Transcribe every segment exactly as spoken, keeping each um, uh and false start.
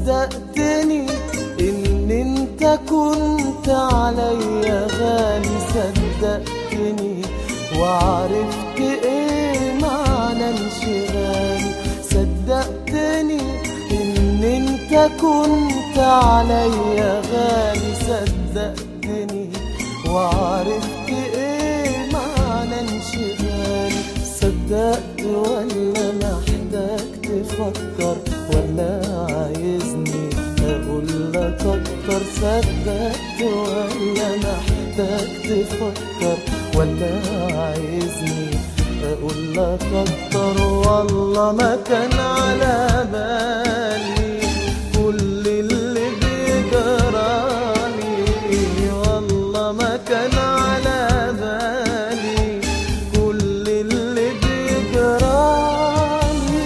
صدقتني ان انت كنت عليا غالي، صدقتني وعرفت ايه معنى انشغالي، صدقتني ان انت كنت عليا غالي، صدقتني وعرفت ايه معنى انشغالي. صدقت ولا محتاج تفكر ولا عايزني اقول لك اكتر؟ صدقت ولا محتاج تفكر ولا عايزني اقول لك اكتر؟ والله ما كان على بالي كل اللي بيجرالي، والله ما كان على بالي كل اللي بيجرالي.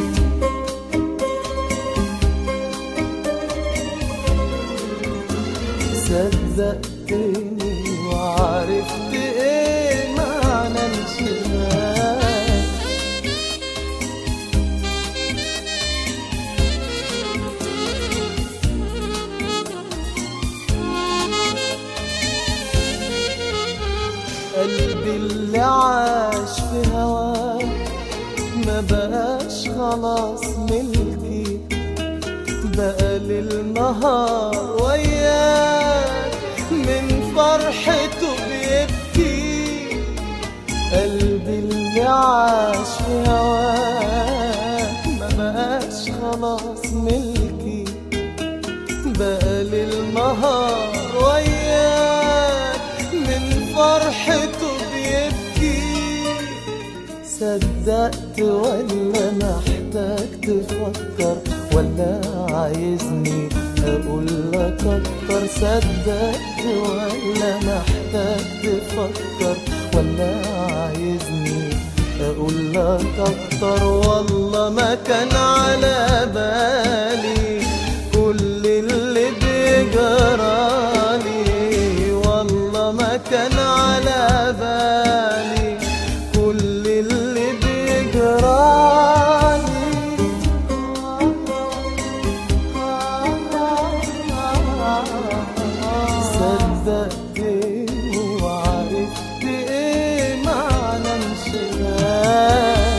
صدقتني وعرفت ايه معنى انشغال. قلبي اللي عاش في هواك ما بقاش خلاص ملكي، بقى للنهار وياك من فرحته بيبكي. قلبي اللي عاش في هواك ما بقاش خلاص ملكي، بقى للنهار وياك من فرحته بيبكي. صدقت ولا محتاج تفكر ولا عايزني اقول لك اكتر؟ صدقت ولا محتاج تفكر ولا عايزني اقول لك اكتر؟ والله ما كان على بالي كل اللي بيجرالي، والله ما كان على بالي كل اللي بيجرالي. صدقتني وعرفت ايه معنى انشغال.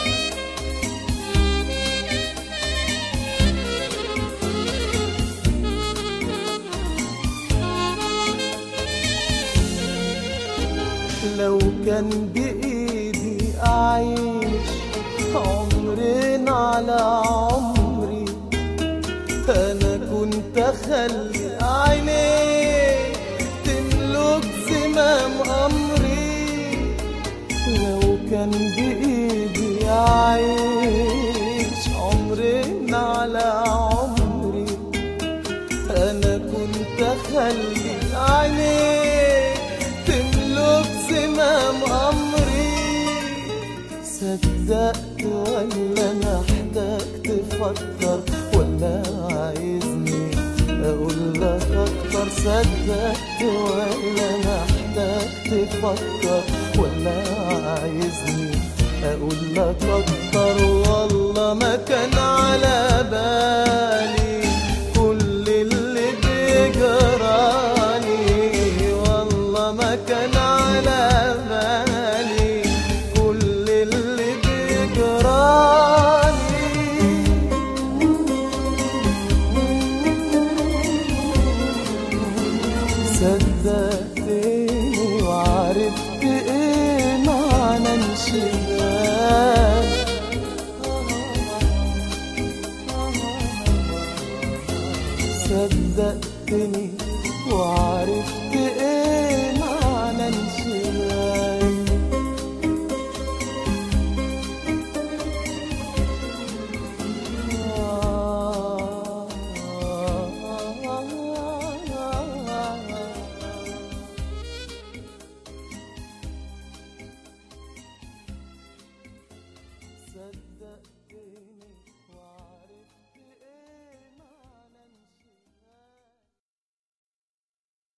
لو كان بإيدي أعيش عمرين على عمري، أنا كنت أخلي عينيك تملك زمام أمري. لو كان بإيدي أعيش عمرين على عمري، أنا كنت أخلي عينيك تملك زمام أمري. صدقت ولا محتاج تفكر ولا عايزني اقول لك اكتر؟ صدقت ولا محتاج تفكر ولا عايزني اقول لك اكتر؟ والله ما كان على بالي كل اللي بيجرالي، والله ما كان على بالي كل اللي بيجرالي. صدقتني وعرفت ايه معنى انشغال. صدقتني وعرفت